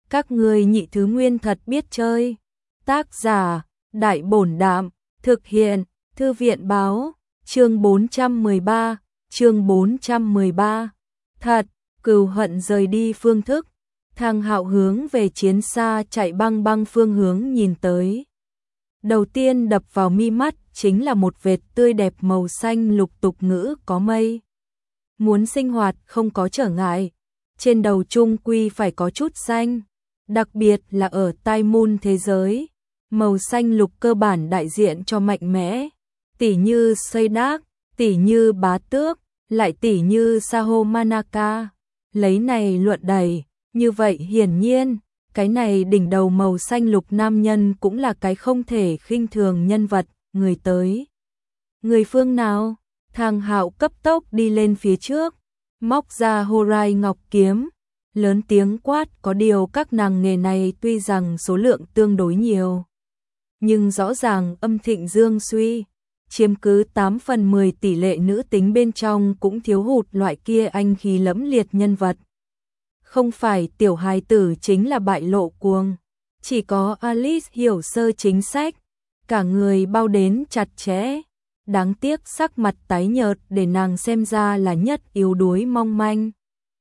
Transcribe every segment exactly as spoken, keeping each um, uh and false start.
Các ngươi nhị thứ nguyên thật biết chơi. Tác giả, Đại Bổn Đạm, thực hiện, Thư viện Báo, chương bốn trăm mười ba, chương bốn trăm mười ba. Thật, cừu hận rời đi phương thức. Thang Hạo hướng về chiến xa chạy băng băng phương hướng nhìn tới. Đầu tiên đập vào mi mắt chính là một vệt tươi đẹp màu xanh lục tục ngữ có mây. Muốn sinh hoạt không có trở ngại, trên đầu chung quy phải có chút xanh, đặc biệt là ở Tai Moon thế giới. Màu xanh lục cơ bản đại diện cho mạnh mẽ, tỉ như Seidak, tỉ như Bá Tước, lại tỉ như Saho Manaka. Lấy này luận đẩy, như vậy hiển nhiên, cái này đỉnh đầu màu xanh lục nam nhân cũng là cái không thể khinh thường nhân vật. Người tới, người phương nào? Thang Hạo cấp tốc đi lên phía trước, móc ra Horai Ngọc Kiếm, lớn tiếng quát. Có điều các nàng nghề này tuy rằng số lượng tương đối nhiều, nhưng rõ ràng âm thịnh dương suy, chiếm cứ tám phần mười tỷ lệ nữ tính bên trong cũng thiếu hụt loại kia anh khí lẫm liệt nhân vật. Không phải tiểu hài tử chính là bại lộ cuồng, chỉ có Alice hiểu sơ chính sách, cả người bao đến chặt chẽ. Đáng tiếc sắc mặt tái nhợt để nàng xem ra là nhất yếu đuối mong manh.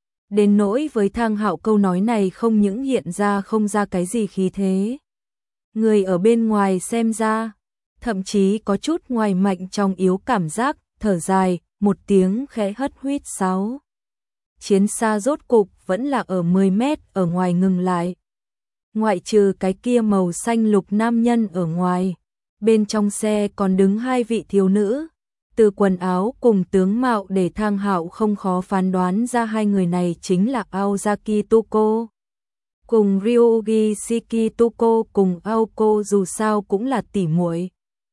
Đến nỗi với Thang Hạo câu nói này không những hiện ra không ra cái gì khí thế, người ở bên ngoài xem ra, thậm chí có chút ngoài mạnh trong yếu cảm giác, thở dài, một tiếng khẽ hất huýt sáo. Chiến xa rốt cục vẫn là ở mười mét ở ngoài ngừng lại. Ngoại trừ cái kia màu xanh lục nam nhân ở ngoài, bên trong xe còn đứng hai vị thiếu nữ. Từ quần áo cùng tướng mạo để Thang Hạo không khó phán đoán ra hai người này chính là Aozaki Tuko cùng Ryugi Shikituko cùng Aoko, dù sao cũng là tỉ muội.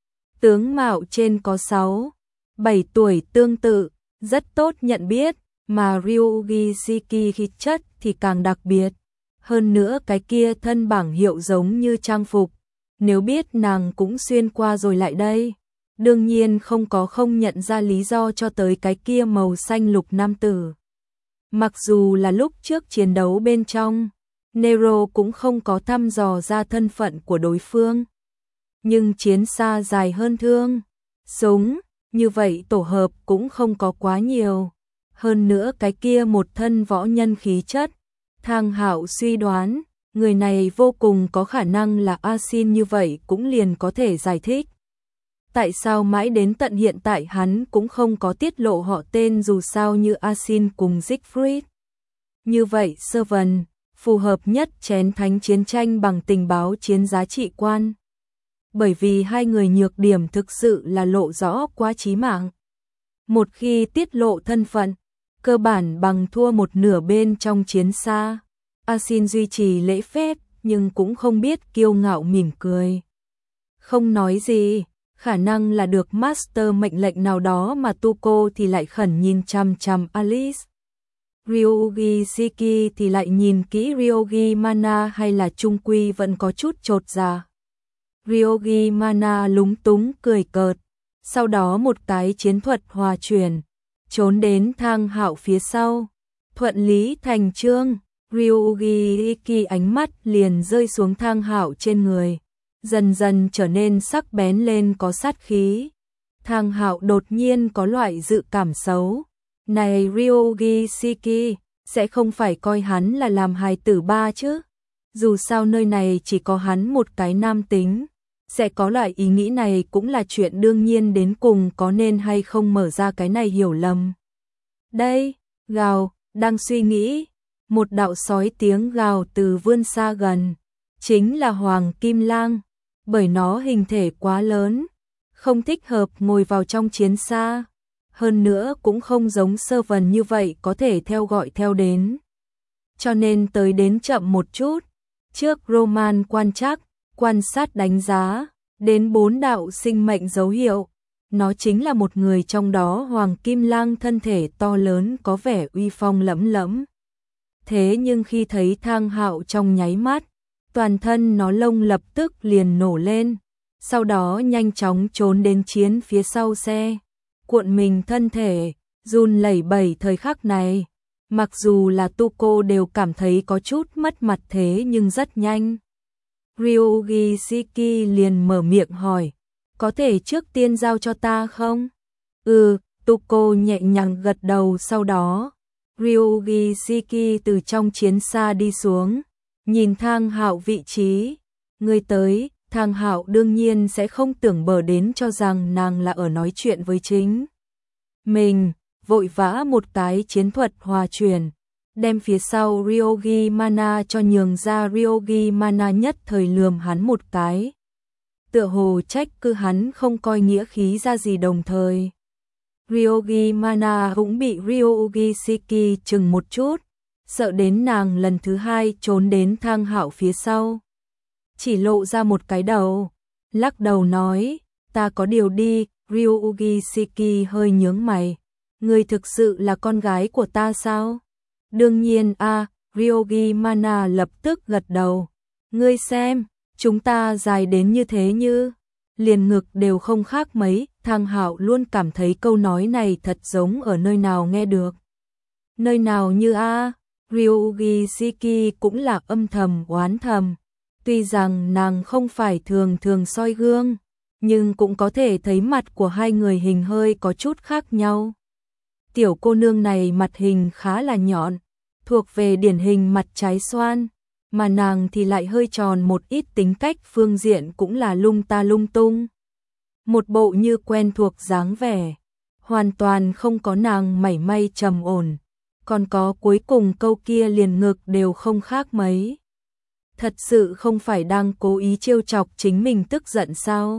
Tướng mạo trên có sáu, bảy tuổi tương tự, rất tốt nhận biết, mà Ryugi Shiki khí chất thì càng đặc biệt. Hơn nữa cái kia thân bảng hiệu giống như trang phục, nếu biết nàng cũng xuyên qua rồi lại đây, đương nhiên không có không nhận ra lý do cho tới cái kia màu xanh lục nam tử. Mặc dù là lúc trước chiến đấu bên trong, Nero cũng không có thăm dò ra thân phận của đối phương. Nhưng chiến xa dài hơn thương, súng, như vậy tổ hợp cũng không có quá nhiều. Hơn nữa cái kia một thân võ nhân khí chất, Thang Hạo suy đoán, người này vô cùng có khả năng là Asin, như vậy cũng liền có thể giải thích tại sao mãi đến tận hiện tại hắn cũng không có tiết lộ họ tên, dù sao như Asin cùng Siegfried. Như vậy Servant, phù hợp nhất chén thánh chiến tranh bằng tình báo chiến giá trị quan. Bởi vì hai người nhược điểm thực sự là lộ rõ quá chí mạng. Một khi tiết lộ thân phận, cơ bản bằng thua một nửa bên trong chiến xa. Asin duy trì lễ phép, nhưng cũng không biết kiêu ngạo mỉm cười. Không nói gì, khả năng là được master mệnh lệnh nào đó mà Tuko thì lại khẩn nhìn chằm chằm Alice. Ryugi Shiki thì lại nhìn kỹ Ryogi Mana, hay là trung quy vẫn có chút chột dạ. Ryogi Mana lúng túng cười cợt, sau đó một cái chiến thuật hòa chuyển, trốn đến Thang Hạo phía sau. Thuận lý thành chương, Ryugi Iki ánh mắt liền rơi xuống Thang Hạo trên người, dần dần trở nên sắc bén lên, có sát khí. Thang Hạo đột nhiên có loại dự cảm xấu. Này Ryogi Shiki, sẽ không phải coi hắn là làm hài tử ba chứ? Dù sao nơi này chỉ có hắn một cái nam tính, sẽ có loại ý nghĩ này cũng là chuyện đương nhiên, đến cùng có nên hay không mở ra cái này hiểu lầm. Đây, gào, đang suy nghĩ, một đạo sói tiếng gào từ vươn xa gần, chính là Hoàng Kim Lang, bởi nó hình thể quá lớn, không thích hợp ngồi vào trong chiến xa. Hơn nữa cũng không giống Servant như vậy có thể theo gọi theo đến, cho nên tới đến chậm một chút. Trước Roman quan trắc, quan sát đánh giá, đến bốn đạo sinh mệnh dấu hiệu, nó chính là một người trong đó. Hoàng Kim Lang thân thể to lớn, có vẻ uy phong lẫm lẫm. Thế nhưng khi thấy Thang Hạo trong nháy mắt, toàn thân nó lông lập tức liền nổ lên, sau đó nhanh chóng trốn đến chiến phía sau xe, cuộn mình thân thể, run lẩy bẩy. Thời khắc này, Mặc dù là Tuko đều cảm thấy có chút mất mặt thế nhưng rất nhanh. Ryuji Shiki liền mở miệng hỏi, có thể trước tiên giao cho ta không? Ừ, Tuko nhẹ nhàng gật đầu. Sau đó Ryuji Shiki từ trong chiến xa đi xuống, nhìn Thang Hạo vị trí. Người tới, Thang Hạo đương nhiên sẽ không tưởng bờ đến cho rằng nàng là ở nói chuyện với chính mình, vội vã một cái chiến thuật hòa truyền, đem phía sau Ryogi Mana cho nhường ra. Ryogi Mana nhất thời lườm hắn một cái, tựa hồ trách cứ hắn không coi nghĩa khí ra gì, đồng thời Ryogi Mana cũng bị Ryuji Shiki chừng một chút, sợ đến nàng lần thứ hai trốn đến Thang Hạo phía sau, chỉ lộ ra một cái đầu, lắc đầu nói, ta có điều đi. Ryuji Shiki hơi nhướng mày, ngươi thực sự là con gái của ta sao? Đương nhiên a, à, Ryogi Mana lập tức gật đầu, ngươi xem, chúng ta dài đến như thế như liền ngực đều không khác mấy. Thang Hạo luôn cảm thấy câu nói này thật giống ở nơi nào nghe được. Nơi nào như a? À? Ryuji Shiki cũng là âm thầm oán thầm. Tuy rằng nàng không phải thường thường soi gương, nhưng cũng có thể thấy mặt của hai người hình hơi có chút khác nhau. Tiểu cô nương này mặt hình khá là nhọn, thuộc về điển hình mặt trái xoan, mà nàng thì lại hơi tròn một ít, tính cách phương diện cũng là lung ta lung tung. Một bộ như quen thuộc dáng vẻ, hoàn toàn không có nàng mảy may trầm ổn, còn có cuối cùng câu kia liền ngực đều không khác mấy. Thật sự không phải đang cố ý trêu chọc chính mình tức giận sao?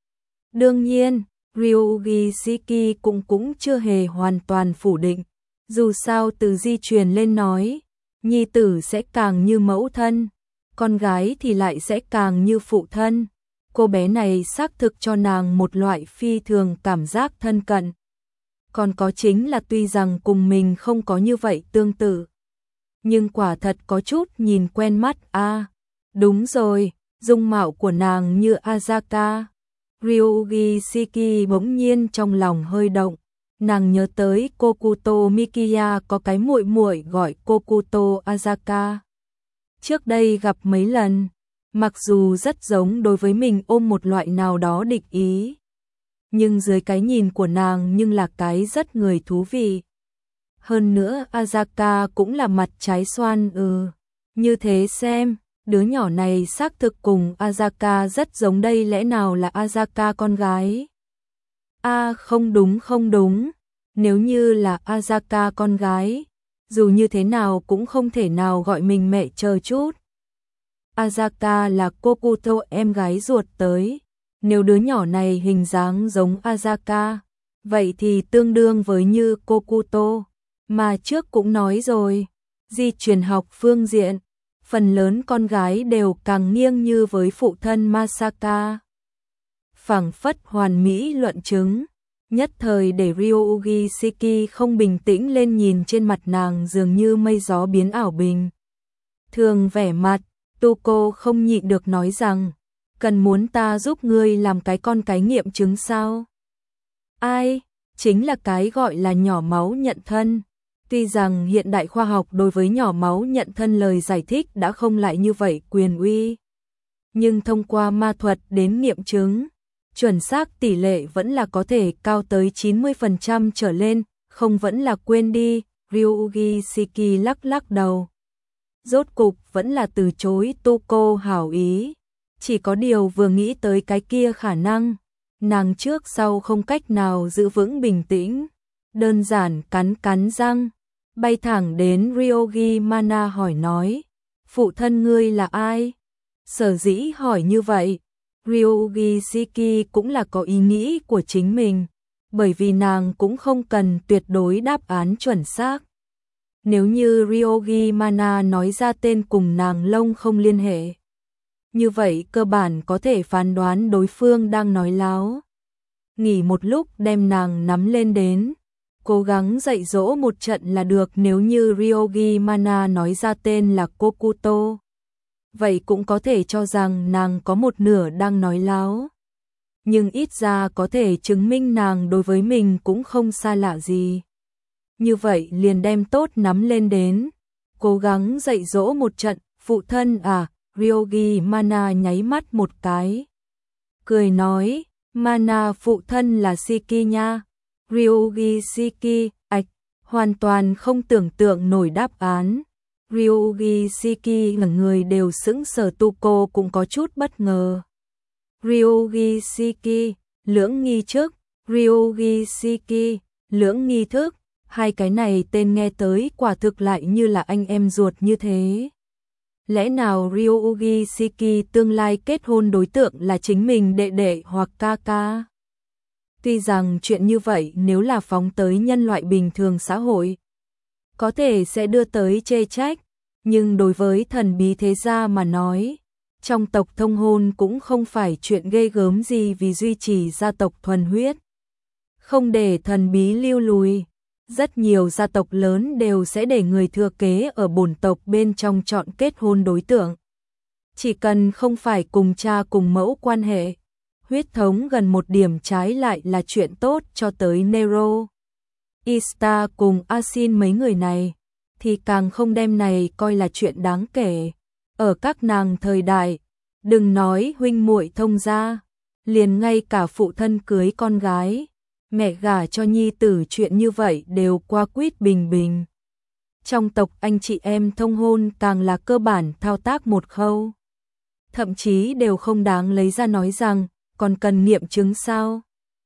Đương nhiên, Ryuji Shiki cũng cũng chưa hề hoàn toàn phủ định, dù sao từ di truyền lên nói, nhi tử sẽ càng như mẫu thân, con gái thì lại sẽ càng như phụ thân. Cô bé này xác thực cho nàng một loại phi thường cảm giác thân cận. Còn có chính là tuy rằng cùng mình không có như vậy tương tự, nhưng quả thật có chút nhìn quen mắt a. À, đúng rồi, dung mạo của nàng như Azaka. Ryuji Shiki bỗng nhiên trong lòng hơi động, nàng nhớ tới Kokuto Mikiya có cái muội muội gọi Kokuto Azaka. Trước đây gặp mấy lần, mặc dù rất giống, đối với mình ôm một loại nào đó địch ý, nhưng dưới cái nhìn của nàng nhưng là cái rất người thú vị. Hơn nữa Azaka cũng là mặt trái xoan. Ừ, như thế xem, đứa nhỏ này xác thực cùng Azaka rất giống đây, lẽ nào là Azaka con gái? A à, không đúng không đúng, nếu như là Azaka con gái, dù như thế nào cũng không thể nào gọi mình mẹ chờ chút. Azaka là Kokuto em gái ruột tới, nếu đứa nhỏ này hình dáng giống Azaka, vậy thì tương đương với như Kokuto, mà trước cũng nói rồi, di truyền học phương diện, phần lớn con gái đều càng nghiêng như với phụ thân Masaka. Phảng phất hoàn mỹ luận chứng, nhất thời để Ryuji Shiki không bình tĩnh lên, nhìn trên mặt nàng dường như mây gió biến ảo bình thường vẻ mặt. Tuko không nhịn được nói rằng, cần muốn ta giúp ngươi làm cái con cái nghiệm chứng sao? Ai? Chính là cái gọi là nhỏ máu nhận thân. Tuy rằng hiện đại khoa học đối với nhỏ máu nhận thân lời giải thích đã không lại như vậy quyền uy, nhưng thông qua ma thuật đến nghiệm chứng, chuẩn xác tỷ lệ vẫn là có thể cao tới chín mươi phần trăm trở lên, không vẫn là quên đi. Ryuji Shiki lắc lắc đầu. Rốt cục vẫn là từ chối Tuko hảo ý, chỉ có điều vừa nghĩ tới cái kia khả năng, nàng trước sau không cách nào giữ vững bình tĩnh, đơn giản cắn cắn răng, bay thẳng đến Ryogi Mana hỏi nói, phụ thân ngươi là ai? Sở dĩ hỏi như vậy, Ryuji Shiki cũng là có ý nghĩ của chính mình, bởi vì nàng cũng không cần tuyệt đối đáp án chuẩn xác. Nếu như Ryogi Mana nói ra tên cùng nàng lông không liên hệ, như vậy cơ bản có thể phán đoán đối phương đang nói láo. Nghỉ một lúc đem nàng nắm lên đến, cố gắng dạy dỗ một trận là được. Nếu như Ryogi Mana nói ra tên là Kokuto, vậy cũng có thể cho rằng nàng có một nửa đang nói láo. Nhưng ít ra có thể chứng minh nàng đối với mình cũng không xa lạ gì. như vậy liền đem tốt nắm lên đến, cố gắng dạy dỗ một trận, phụ thân à, Ryogi Mana nháy mắt một cái. Cười nói, Mana phụ thân là Shiki nha, Ryogi Shiki, ạch, hoàn toàn không tưởng tượng nổi đáp án. Ryogi Shiki là người đều sững sờ, Tuko cũng có chút bất ngờ. Ryogi Shiki, lưỡng nghi trước, Ryogi Shiki, lưỡng nghi thức, hai cái này tên nghe tới quả thực lại như là anh em ruột như thế. Lẽ nào Ryogi Shiki tương lai kết hôn đối tượng là chính mình đệ đệ hoặc ca ca? Tuy rằng chuyện như vậy nếu là phóng tới nhân loại bình thường xã hội, có thể sẽ đưa tới chê trách, nhưng đối với thần bí thế gia mà nói, trong tộc thông hôn cũng không phải chuyện ghê gớm gì, vì duy trì gia tộc thuần huyết, không để thần bí lưu lùi. Rất nhiều gia tộc lớn đều sẽ để người thừa kế ở bổn tộc bên trong chọn kết hôn đối tượng. Chỉ cần không phải cùng cha cùng mẫu quan hệ, huyết thống gần một điểm trái lại là chuyện tốt, cho tới Nero, Ista cùng Asin mấy người này, thì càng không đem này coi là chuyện đáng kể. Ở các nàng thời đại, đừng nói huynh muội thông gia, liền ngay cả phụ thân cưới con gái, mẹ gả cho nhi tử chuyện như vậy đều qua quýt bình bình. Trong tộc anh chị em thông hôn càng là cơ bản thao tác một khâu. Thậm chí đều không đáng lấy ra nói rằng, còn cần nghiệm chứng sao?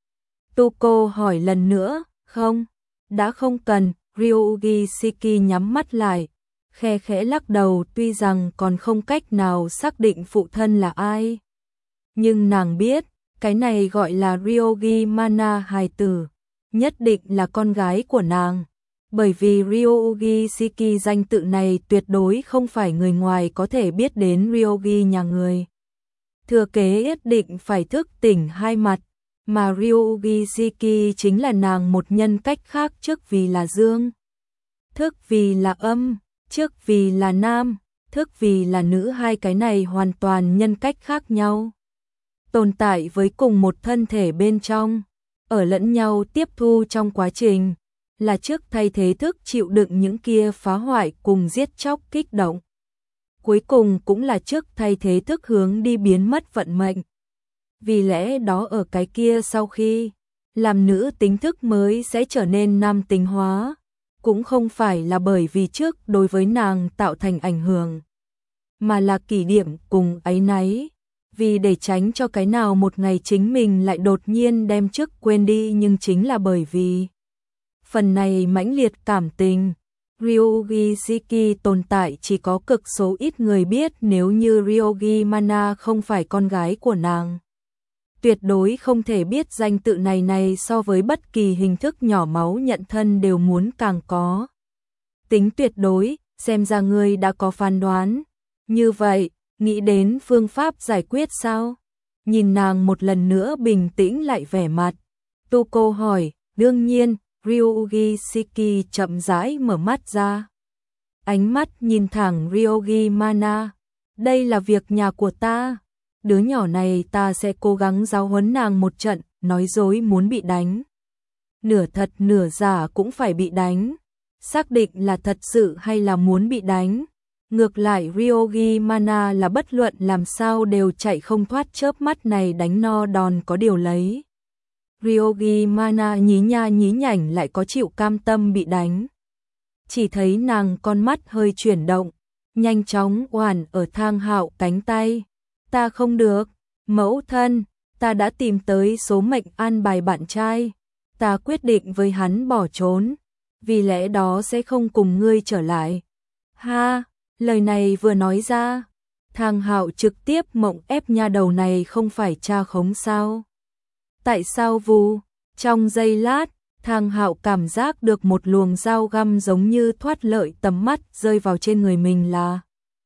Tuko hỏi lần nữa, không, đã không cần. Ryogi Shiki nhắm mắt lại, khe khẽ lắc đầu, tuy rằng còn không cách nào xác định phụ thân là ai. Nhưng nàng biết, cái này gọi là Ryogi Mana hài tử, nhất định là con gái của nàng. Bởi vì Ryogi Shiki danh tự này tuyệt đối không phải người ngoài có thể biết đến. Ryogi nhà người thừa kế nhất định phải thức tỉnh hai mặt, mà Ryogi Shiki chính là nàng một nhân cách khác, trước vì là dương, thức vì là âm, trước vì là nam, thức vì là nữ, hai cái này hoàn toàn nhân cách khác nhau. Tồn tại với cùng một thân thể bên trong, ở lẫn nhau tiếp thu trong quá trình, là trước thay thế thức chịu đựng những kia phá hoại cùng giết chóc kích động. Cuối cùng cũng là trước thay thế thức hướng đi biến mất vận mệnh. Vì lẽ đó ở cái kia sau khi làm nữ tính thức mới sẽ trở nên nam tính hóa, cũng không phải là bởi vì trước đối với nàng tạo thành ảnh hưởng, mà là kỷ niệm cùng áy náy, vì để tránh cho cái nào một ngày chính mình lại đột nhiên đem trước quên đi. Nhưng chính là bởi vì phần này mãnh liệt cảm tình, Ryogi Shiki tồn tại chỉ có cực số ít người biết. Nếu như Ryogi Mana không phải con gái của nàng, tuyệt đối không thể biết danh tự này này so với bất kỳ hình thức nhỏ máu nhận thân đều muốn càng có tính tuyệt đối. Xem ra ngươi đã có phán đoán. Như vậy, nghĩ đến phương pháp giải quyết sao? Nhìn nàng một lần nữa bình tĩnh lại vẻ mặt, Tuko hỏi, đương nhiên. Ryogi Shiki chậm rãi mở mắt ra, ánh mắt nhìn thẳng Ryogi Mana, đây là việc nhà của ta, đứa nhỏ này ta sẽ cố gắng giáo huấn nàng một trận. Nói dối muốn bị đánh, nửa thật nửa giả cũng phải bị đánh, xác định là thật sự hay là muốn bị đánh. Ngược lại Ryogi Mana là bất luận làm sao đều chạy không thoát chớp mắt này đánh no đòn có điều lấy. Ryogi Mana nhí nha nhí nhảnh lại có chịu cam tâm bị đánh. Chỉ thấy nàng con mắt hơi chuyển động, nhanh chóng oản ở Thang Hạo cánh tay. Ta không được, mẫu thân, ta đã tìm tới số mệnh an bài bạn trai. Ta quyết định với hắn bỏ trốn, vì lẽ đó sẽ không cùng ngươi trở lại. Ha, lời này vừa nói ra, Thang Hạo trực tiếp mộng ép nha đầu này không phải cha khống sao? Tại sao vù? Trong giây lát, Thang Hạo cảm giác được một luồng dao găm giống như thoát lợi tầm mắt rơi vào trên người mình là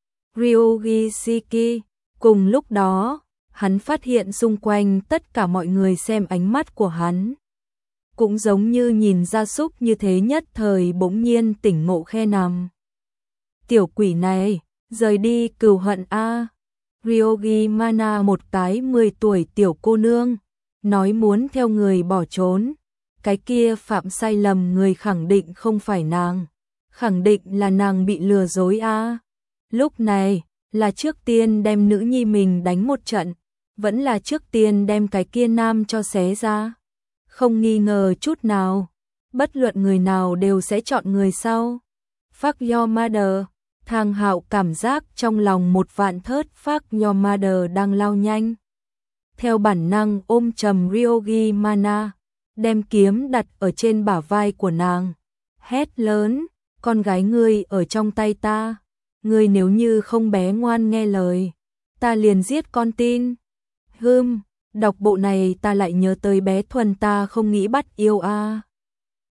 Ryogi Shiki. Cùng lúc đó, hắn phát hiện xung quanh tất cả mọi người xem ánh mắt của hắn cũng giống như nhìn gia súc như thế, nhất thời bỗng nhiên tỉnh ngộ khe nằm. Tiểu quỷ này, rời đi cừu hận a. Ryogi Mana một cái mười tuổi tiểu cô nương, nói muốn theo người bỏ trốn, cái kia phạm sai lầm người khẳng định không phải nàng, khẳng định là nàng bị lừa dối a. Lúc này, là trước tiên đem nữ nhi mình đánh một trận, vẫn là trước tiên đem cái kia nam cho xé ra. Không nghi ngờ chút nào, bất luận người nào đều sẽ chọn người sau. Fuck your mother. Thang Hạo cảm giác trong lòng một vạn thớt fuck your mother đang lao nhanh. Theo bản năng ôm chầm Ryogi Mana, đem kiếm đặt ở trên bả vai của nàng. Hét lớn, con gái ngươi ở trong tay ta. Ngươi nếu như không bé ngoan nghe lời, ta liền giết con tin. Hừm, đọc bộ này ta lại nhớ tới bé Thuần ta không nghĩ bắt yêu a.